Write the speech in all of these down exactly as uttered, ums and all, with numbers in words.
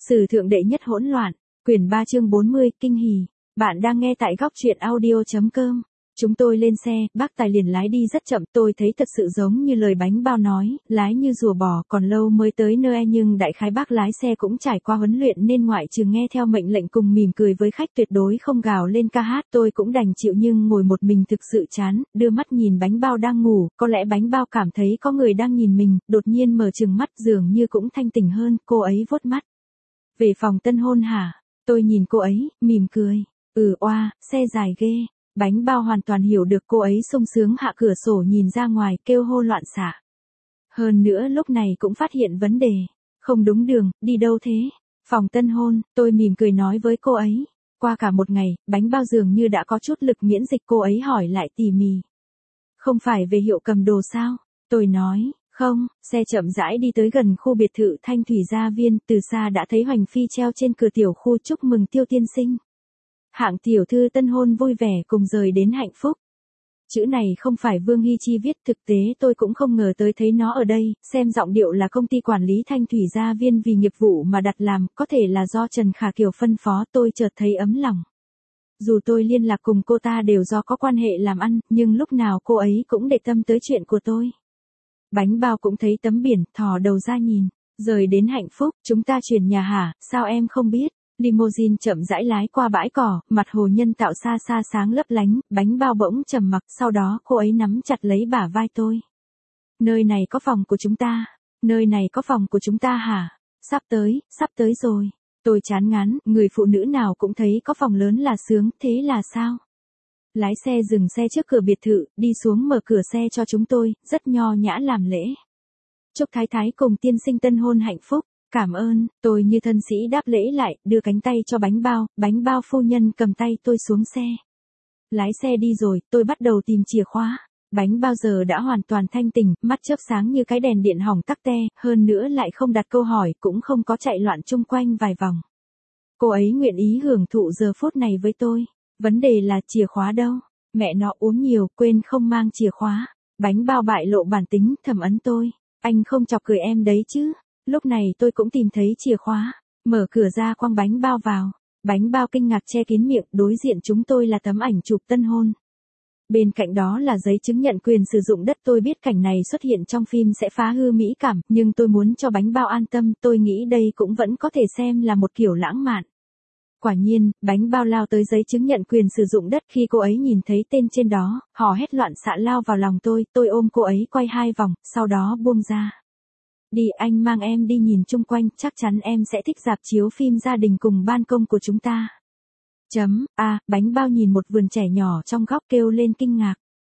Sử thượng đệ nhất hỗn loạn, quyển ba chương bốn mươi, kinh hỉ. Bạn đang nghe tại góc truyện audio.com. Chúng tôi lên xe, bác tài liền lái đi rất chậm, tôi thấy thật sự giống như lời bánh bao nói, lái như rùa bò, còn lâu mới tới nơi, nhưng đại khái bác lái xe cũng trải qua huấn luyện nên ngoại trừ nghe theo mệnh lệnh cùng mỉm cười với khách tuyệt đối không gào lên ca hát, tôi cũng đành chịu, nhưng ngồi một mình thực sự chán, đưa mắt nhìn bánh bao đang ngủ, có lẽ bánh bao cảm thấy có người đang nhìn mình, đột nhiên mở trừng mắt, dường như cũng thanh tỉnh hơn, cô ấy vuốt mắt. Về phòng tân hôn hả? Tôi nhìn cô ấy, mỉm cười. Ừ oa, xe dài ghê. Bánh bao hoàn toàn hiểu được cô ấy, sung sướng hạ cửa sổ nhìn ra ngoài, kêu hô loạn xạ. Hơn nữa lúc này cũng phát hiện vấn đề. Không đúng đường, đi đâu thế? Phòng tân hôn, tôi mỉm cười nói với cô ấy. Qua cả một ngày, bánh bao dường như đã có chút lực miễn dịch, cô ấy hỏi lại tỉ mỉ. Không phải về hiệu cầm đồ sao? Tôi nói. Không, xe chậm rãi đi tới gần khu biệt thự Thanh Thủy Gia Viên, từ xa đã thấy hoành phi treo trên cửa tiểu khu chúc mừng Tiêu tiên sinh. Hạng tiểu thư tân hôn vui vẻ cùng rời đến hạnh phúc. Chữ này không phải Vương Hy Chi viết, thực tế tôi cũng không ngờ tới thấy nó ở đây, xem giọng điệu là công ty quản lý Thanh Thủy Gia Viên vì nghiệp vụ mà đặt làm, có thể là do Trần Khả Kiều phân phó, tôi chợt thấy ấm lòng. Dù tôi liên lạc cùng cô ta đều do có quan hệ làm ăn, nhưng lúc nào cô ấy cũng để tâm tới chuyện của tôi. Bánh bao cũng thấy tấm biển, thò đầu ra nhìn. Rời đến hạnh phúc, chúng ta chuyển nhà hả, sao em không biết? Limousine chậm rãi lái qua bãi cỏ, mặt hồ nhân tạo xa xa sáng lấp lánh, bánh bao bỗng trầm mặc, sau đó cô ấy nắm chặt lấy bả vai tôi. Nơi này có phòng của chúng ta, nơi này có phòng của chúng ta hả? Sắp tới, sắp tới rồi. Tôi chán ngán, người phụ nữ nào cũng thấy có phòng lớn là sướng, thế là sao? Lái xe dừng xe trước cửa biệt thự, đi xuống mở cửa xe cho chúng tôi, rất nho nhã làm lễ. Chúc thái thái cùng tiên sinh tân hôn hạnh phúc, cảm ơn, tôi như thân sĩ đáp lễ lại, đưa cánh tay cho bánh bao, bánh bao phu nhân cầm tay tôi xuống xe. Lái xe đi rồi, tôi bắt đầu tìm chìa khóa. Bánh bao giờ đã hoàn toàn thanh tỉnh, mắt chớp sáng như cái đèn điện hỏng tắc te, hơn nữa lại không đặt câu hỏi, cũng không có chạy loạn chung quanh vài vòng. Cô ấy nguyện ý hưởng thụ giờ phút này với tôi. Vấn đề là chìa khóa đâu? Mẹ nó uống nhiều, quên không mang chìa khóa. Bánh bao bại lộ bản tính, thầm ấn tôi. Anh không chọc cười em đấy chứ? Lúc này tôi cũng tìm thấy chìa khóa. Mở cửa ra quăng bánh bao vào. Bánh bao kinh ngạc che kín miệng, đối diện chúng tôi là tấm ảnh chụp tân hôn. Bên cạnh đó là giấy chứng nhận quyền sử dụng đất, tôi biết cảnh này xuất hiện trong phim sẽ phá hư mỹ cảm, nhưng tôi muốn cho bánh bao an tâm, tôi nghĩ đây cũng vẫn có thể xem là một kiểu lãng mạn. Quả nhiên, bánh bao lao tới giấy chứng nhận quyền sử dụng đất, khi cô ấy nhìn thấy tên trên đó, hò hét loạn xạ lao vào lòng tôi, tôi ôm cô ấy quay hai vòng, sau đó buông ra. Đi, anh mang em đi nhìn chung quanh, chắc chắn em sẽ thích rạp chiếu phim gia đình cùng ban công của chúng ta. Chấm, a, bánh bao nhìn một vườn trẻ nhỏ trong góc kêu lên kinh ngạc.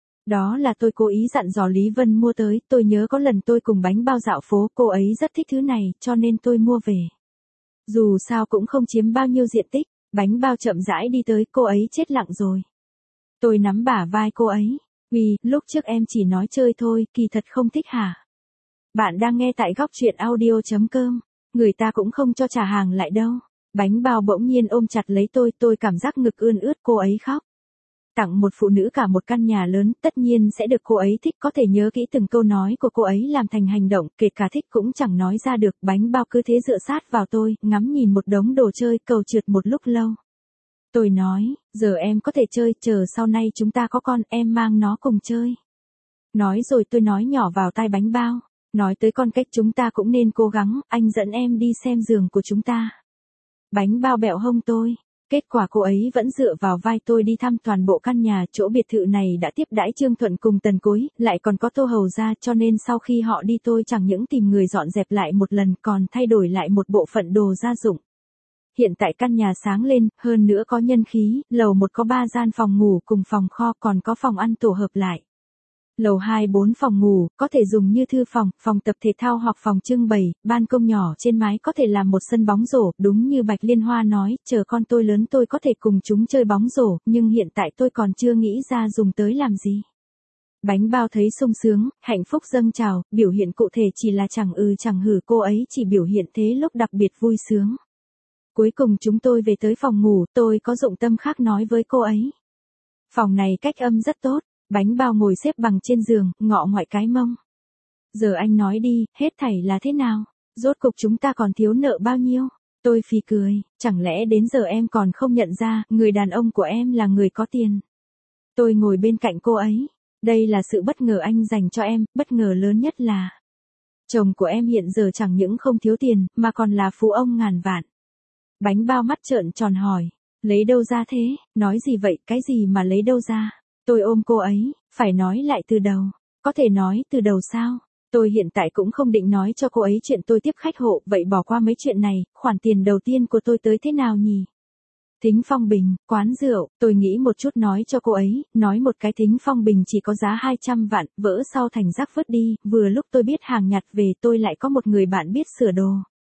Đó là tôi cố ý dặn dò Lý Vân mua tới, tôi nhớ có lần tôi cùng bánh bao dạo phố, cô ấy rất thích thứ này, cho nên tôi mua về. Dù sao cũng không chiếm bao nhiêu diện tích, bánh bao chậm rãi đi tới, cô ấy chết lặng rồi. Tôi nắm bả vai cô ấy. Vì, lúc trước em chỉ nói chơi thôi, kỳ thật không thích hả? Bạn đang nghe tại góc truyện audio.com, người ta cũng không cho trả hàng lại đâu. Bánh bao bỗng nhiên ôm chặt lấy tôi, tôi cảm giác ngực ươn ướt, cô ấy khóc. Tặng một phụ nữ cả một căn nhà lớn, tất nhiên sẽ được cô ấy thích, có thể nhớ kỹ từng câu nói của cô ấy làm thành hành động, kể cả thích cũng chẳng nói ra được. Bánh bao cứ thế dựa sát vào tôi, ngắm nhìn một đống đồ chơi, cầu trượt một lúc lâu. Tôi nói, giờ em có thể chơi, chờ sau này chúng ta có con, em mang nó cùng chơi. Nói rồi tôi nói nhỏ vào tai bánh bao, nói tới con cách chúng ta cũng nên cố gắng, anh dẫn em đi xem giường của chúng ta. Bánh bao bẹo hông tôi. Kết quả cô ấy vẫn dựa vào vai tôi đi thăm toàn bộ căn nhà, chỗ biệt thự này đã tiếp đãi Trương Thuận cùng Tần Cối, lại còn có Tô Hầu gia, cho nên sau khi họ đi tôi chẳng những tìm người dọn dẹp lại một lần, còn thay đổi lại một bộ phận đồ gia dụng. Hiện tại căn nhà sáng lên, hơn nữa có nhân khí, lầu một có ba gian phòng ngủ cùng phòng kho, còn có phòng ăn tổ hợp lại. Lầu hai bốn phòng ngủ, có thể dùng như thư phòng, phòng tập thể thao hoặc phòng trưng bày, ban công nhỏ trên mái có thể làm một sân bóng rổ, đúng như Bạch Liên Hoa nói, chờ con tôi lớn tôi có thể cùng chúng chơi bóng rổ, nhưng hiện tại tôi còn chưa nghĩ ra dùng tới làm gì. Bánh bao thấy sung sướng, hạnh phúc dâng trào, biểu hiện cụ thể chỉ là chẳng ừ chẳng hử, cô ấy chỉ biểu hiện thế lúc đặc biệt vui sướng. Cuối cùng chúng tôi về tới phòng ngủ, tôi có dụng tâm khác nói với cô ấy. Phòng này cách âm rất tốt. Bánh bao ngồi xếp bằng trên giường, ngọ ngoại cái mông. Giờ anh nói đi, hết thảy là thế nào? Rốt cục chúng ta còn thiếu nợ bao nhiêu? Tôi phì cười, chẳng lẽ đến giờ em còn không nhận ra, người đàn ông của em là người có tiền. Tôi ngồi bên cạnh cô ấy. Đây là sự bất ngờ anh dành cho em, bất ngờ lớn nhất là chồng của em hiện giờ chẳng những không thiếu tiền, mà còn là phú ông ngàn vạn. Bánh bao mắt trợn tròn hỏi, lấy đâu ra thế, nói gì vậy, cái gì mà lấy đâu ra? Tôi ôm cô ấy, phải nói lại từ đầu. Có thể nói từ đầu sao? Tôi hiện tại cũng không định nói cho cô ấy chuyện tôi tiếp khách hộ, vậy bỏ qua mấy chuyện này, khoản tiền đầu tiên của tôi tới thế nào nhỉ? Thính Phong Bình, quán rượu, tôi nghĩ một chút nói cho cô ấy, nói một cái Thính Phong Bình chỉ có giá hai trăm vạn, vỡ sau thành rác vứt đi, vừa lúc tôi biết hàng nhặt về tôi lại có một người bạn biết sửa đồ.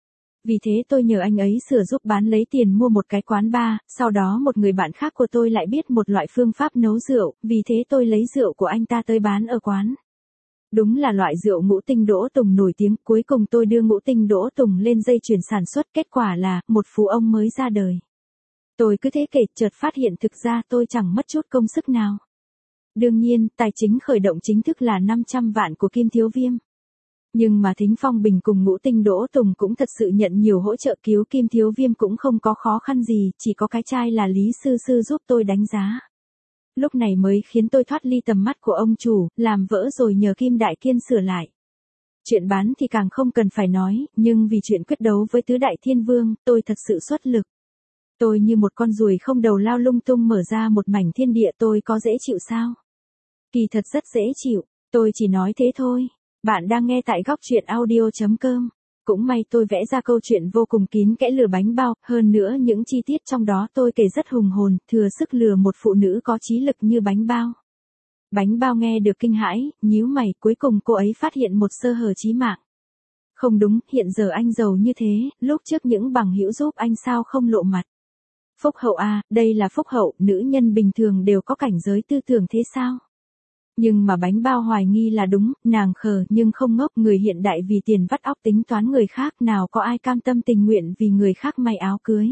Vì thế tôi nhờ anh ấy sửa giúp bán lấy tiền mua một cái quán bar, sau đó một người bạn khác của tôi lại biết một loại phương pháp nấu rượu, vì thế tôi lấy rượu của anh ta tới bán ở quán. Đúng là loại rượu ngũ tinh đỗ tùng nổi tiếng, cuối cùng tôi đưa ngũ tinh đỗ tùng lên dây chuyền sản xuất, kết quả là, một phú ông mới ra đời. Tôi cứ thế kể, chợt phát hiện thực ra tôi chẳng mất chút công sức nào. Đương nhiên, tài chính khởi động chính thức là năm trăm vạn của Kim Thiếu Viêm. Nhưng mà Thính Phong Bình cùng ngũ tinh đỗ tùng cũng thật sự nhận nhiều hỗ trợ, cứu Kim Thiếu Viêm cũng không có khó khăn gì, chỉ có cái trai là Lý Sư Sư giúp tôi đánh giá. Lúc này mới khiến tôi thoát ly tầm mắt của ông chủ, làm vỡ rồi nhờ Kim Đại Kiên sửa lại. Chuyện bán thì càng không cần phải nói, nhưng vì chuyện quyết đấu với tứ đại thiên vương, tôi thật sự xuất lực. Tôi như một con ruồi không đầu lao lung tung mở ra một mảnh thiên địa, tôi có dễ chịu sao? Kỳ thật rất dễ chịu, tôi chỉ nói thế thôi. Bạn đang nghe tại góc truyện audio chấm com. Cũng may tôi vẽ ra câu chuyện vô cùng kín kẽ lừa bánh bao, hơn nữa những chi tiết trong đó tôi kể rất hùng hồn, thừa sức lừa một phụ nữ có trí lực như bánh bao. Bánh bao nghe được kinh hãi, nhíu mày, cuối cùng cô ấy phát hiện một sơ hở chí mạng. Không đúng, hiện giờ anh giàu như thế, lúc trước những bằng hữu giúp anh sao không lộ mặt. Phúc hậu à, đây là phúc hậu, nữ nhân bình thường đều có cảnh giới tư tưởng thế sao? Nhưng mà bánh bao hoài nghi là đúng, nàng khờ nhưng không ngốc, người hiện đại vì tiền vắt óc tính toán người khác, nào có ai cam tâm tình nguyện vì người khác may áo cưới.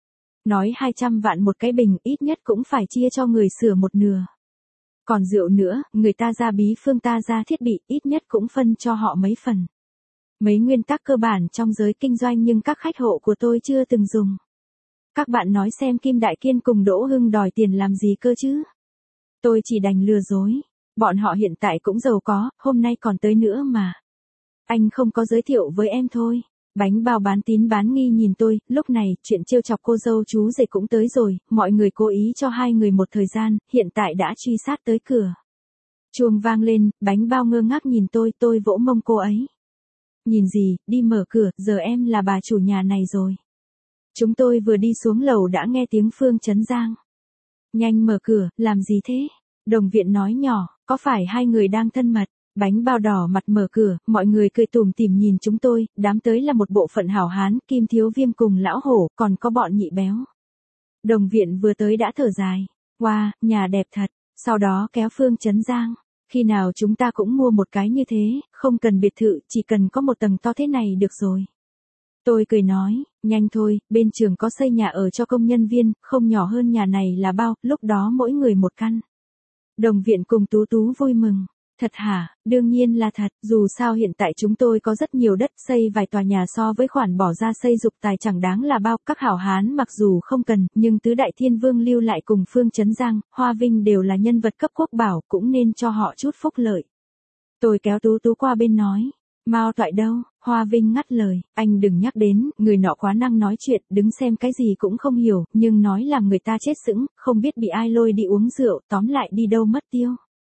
Nói hai trăm vạn một cái bình, ít nhất cũng phải chia cho người sửa một nửa. Còn rượu nữa, người ta ra bí phương ta ra thiết bị, ít nhất cũng phân cho họ mấy phần. Mấy nguyên tắc cơ bản trong giới kinh doanh nhưng các khách hộ của tôi chưa từng dùng. Các bạn nói xem Kim Đại Kiên cùng Đỗ Hưng đòi tiền làm gì cơ chứ? Tôi chỉ đành lừa dối. Bọn họ hiện tại cũng giàu có, hôm nay còn tới nữa mà. Anh không có giới thiệu với em thôi. Bánh bao bán tín bán nghi nhìn tôi, lúc này, chuyện trêu chọc cô dâu chú rể cũng tới rồi, mọi người cố ý cho hai người một thời gian, hiện tại đã truy sát tới cửa. Chuông vang lên, bánh bao ngơ ngác nhìn tôi, tôi vỗ mông cô ấy. Nhìn gì, đi mở cửa, giờ em là bà chủ nhà này rồi. Chúng tôi vừa đi xuống lầu đã nghe tiếng Phương Trấn Giang. Nhanh mở cửa, làm gì thế? Đồng Viện nói nhỏ, có phải hai người đang thân mật? Bánh bao đỏ mặt mở cửa, mọi người cười tủm tỉm nhìn chúng tôi, đám tới là một bộ phận hảo hán, Kim Thiếu Viêm cùng lão hổ, còn có bọn nhị béo. Đồng Viện vừa tới đã thở dài. Wow, nhà đẹp thật. Sau đó kéo Phương Trấn Giang. Khi nào chúng ta cũng mua một cái như thế, không cần biệt thự, chỉ cần có một tầng to thế này được rồi. Tôi cười nói, nhanh thôi, bên trường có xây nhà ở cho công nhân viên, không nhỏ hơn nhà này là bao, lúc đó mỗi người một căn. Đồng Viện cùng Tú Tú vui mừng. Thật hả? Đương nhiên là thật, dù sao hiện tại chúng tôi có rất nhiều đất, xây vài tòa nhà so với khoản bỏ ra xây dục tài chẳng đáng là bao, các hảo hán mặc dù không cần, nhưng tứ đại thiên vương lưu lại cùng Phương Trấn Giang, Hoa Vinh đều là nhân vật cấp quốc bảo, cũng nên cho họ chút phúc lợi. Tôi kéo Tú Tú qua bên nói, Mao Toại đâu? Hoa Vinh ngắt lời, anh đừng nhắc đến, người nọ quá năng nói chuyện, đứng xem cái gì cũng không hiểu, nhưng nói làm người ta chết sững, không biết bị ai lôi đi uống rượu, tóm lại đi đâu mất tiêu.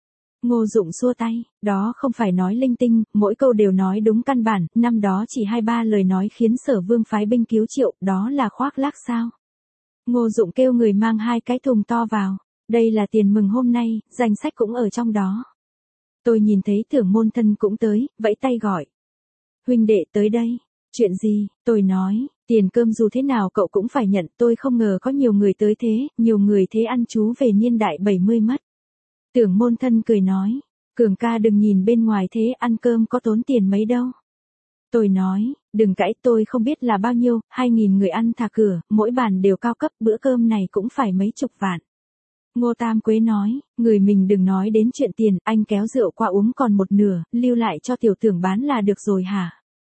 Ngô Dụng xua tay, đó không phải nói linh tinh, mỗi câu đều nói đúng căn bản, năm đó chỉ hai ba lời nói khiến Sở Vương phái binh cứu Triệu, đó là khoác lác sao? Ngô Dụng kêu người mang hai cái thùng to vào, đây là tiền mừng hôm nay, danh sách cũng ở trong đó. Tôi nhìn thấy Tưởng Môn Thân cũng tới, vẫy tay gọi. Huynh đệ tới đây, chuyện gì? Tôi nói, tiền cơm dù thế nào cậu cũng phải nhận, tôi không ngờ có nhiều người tới thế, nhiều người thế ăn chú về niên đại bảy mươi mất. Tưởng Môn Thân cười nói, Cường ca đừng nhìn bên ngoài thế, ăn cơm có tốn tiền mấy đâu. Tôi nói, đừng cãi, tôi không biết là bao nhiêu, hai nghìn người ăn thả cửa, mỗi bàn đều cao cấp, bữa cơm này cũng phải mấy chục vạn. Ngô Tam Quế nói, người mình đừng nói đến chuyện tiền, anh kéo rượu qua uống còn một nửa, lưu lại cho tiểu Tưởng bán là được rồi hả?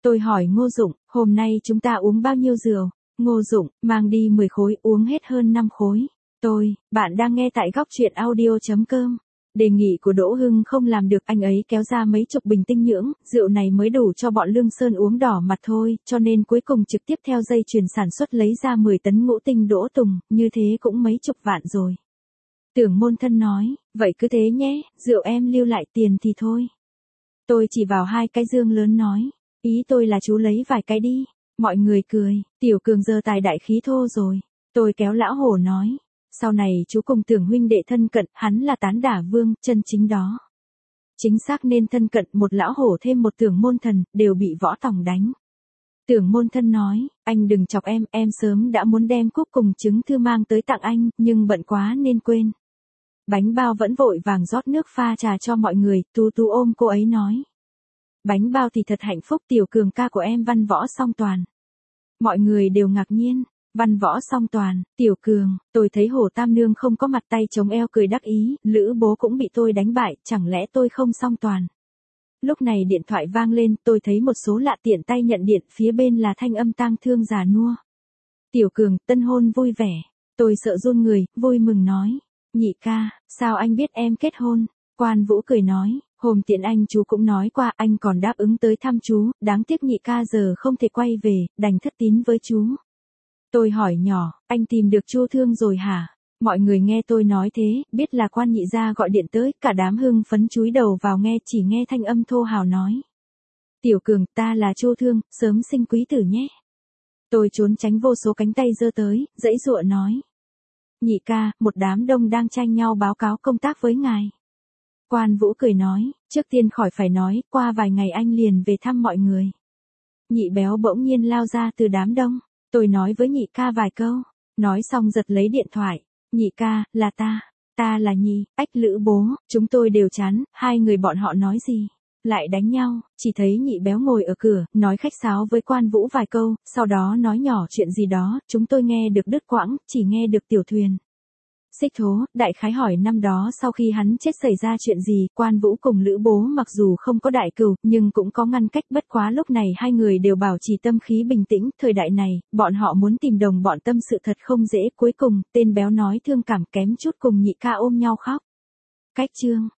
Tôi hỏi Ngô Dụng, hôm nay chúng ta uống bao nhiêu rượu? Ngô Dụng, mang đi mười khối, uống hết hơn năm khối. Tôi, bạn đang nghe tại góc truyện audio.com. Đề nghị của Đỗ Hưng không làm được, anh ấy kéo ra mấy chục bình tinh nhưỡng, rượu này mới đủ cho bọn Lương Sơn uống đỏ mặt thôi, cho nên cuối cùng trực tiếp theo dây chuyền sản xuất lấy ra mười tấn ngũ tinh Đỗ Tùng, như thế cũng mấy chục vạn rồi. Tưởng Môn Thân nói, vậy cứ thế nhé, rượu em lưu lại, tiền thì thôi. Tôi chỉ vào hai cái dương lớn nói, ý tôi là chú lấy vài cái đi. Mọi người cười, Tiểu Cường giờ tài đại khí thô rồi. Tôi kéo lão hổ nói, sau này chú cùng Tưởng huynh đệ thân cận, hắn là tán đả vương, chân chính đó. Chính xác nên thân cận, một lão hổ thêm một Tưởng Môn Thần, đều bị Võ Tòng đánh. Tưởng Môn Thân nói, anh đừng chọc em, em sớm đã muốn đem cúp cùng trứng thư mang tới tặng anh, nhưng bận quá nên quên. Bánh bao vẫn vội vàng rót nước pha trà cho mọi người, Tú Tú ôm cô ấy nói. Bánh bao thì thật hạnh phúc, Tiểu Cường ca của em văn võ song toàn. Mọi người đều ngạc nhiên, văn võ song toàn, Tiểu Cường, tôi thấy Hồ Tam Nương không có mặt tay chống eo cười đắc ý, Lữ Bố cũng bị tôi đánh bại, chẳng lẽ tôi không song toàn. Lúc này điện thoại vang lên, tôi thấy một số lạ tiện tay nhận điện, phía bên là thanh âm tang thương già nua. Tiểu Cường, tân hôn vui vẻ, tôi sợ run người, vui mừng nói. Nhị ca, sao anh biết em kết hôn? Quan Vũ cười nói, hôm tiện anh chú cũng nói qua, anh còn đáp ứng tới thăm chú, đáng tiếc nhị ca giờ không thể quay về, đành thất tín với chú. Tôi hỏi nhỏ, anh tìm được Chu Thương rồi hả? Mọi người nghe tôi nói thế, biết là Quan nhị gia gọi điện tới, cả đám hưng phấn chúi đầu vào nghe, chỉ nghe thanh âm thô hào nói. Tiểu Cường, ta là Chu Thương, sớm sinh quý tử nhé. Tôi trốn tránh vô số cánh tay giơ tới, dãy dụa nói. Nhị ca, một đám đông đang tranh nhau báo cáo công tác với ngài. Quan Vũ cười nói, trước tiên khỏi phải nói, qua vài ngày anh liền về thăm mọi người. Nhị Béo bỗng nhiên lao ra từ đám đông, tôi nói với nhị ca vài câu, nói xong giật lấy điện thoại. Nhị ca, là ta, ta là Nhị, ách Lữ Bố, chúng tôi đều chán, hai người bọn họ nói gì, lại đánh nhau, chỉ thấy Nhị Béo ngồi ở cửa, nói khách sáo với Quan Vũ vài câu, sau đó nói nhỏ chuyện gì đó, chúng tôi nghe được đứt quãng, chỉ nghe được Tiểu Thuyền. Xích Thố, đại khái hỏi năm đó sau khi hắn chết xảy ra chuyện gì, Quan Vũ cùng Lữ Bố mặc dù không có đại cừu, nhưng cũng có ngăn cách, bất quá lúc này hai người đều bảo trì tâm khí bình tĩnh, thời đại này, bọn họ muốn tìm đồng bọn tâm sự thật không dễ, cuối cùng, tên béo nói thương cảm kém chút cùng nhị ca ôm nhau khóc. Cách chương.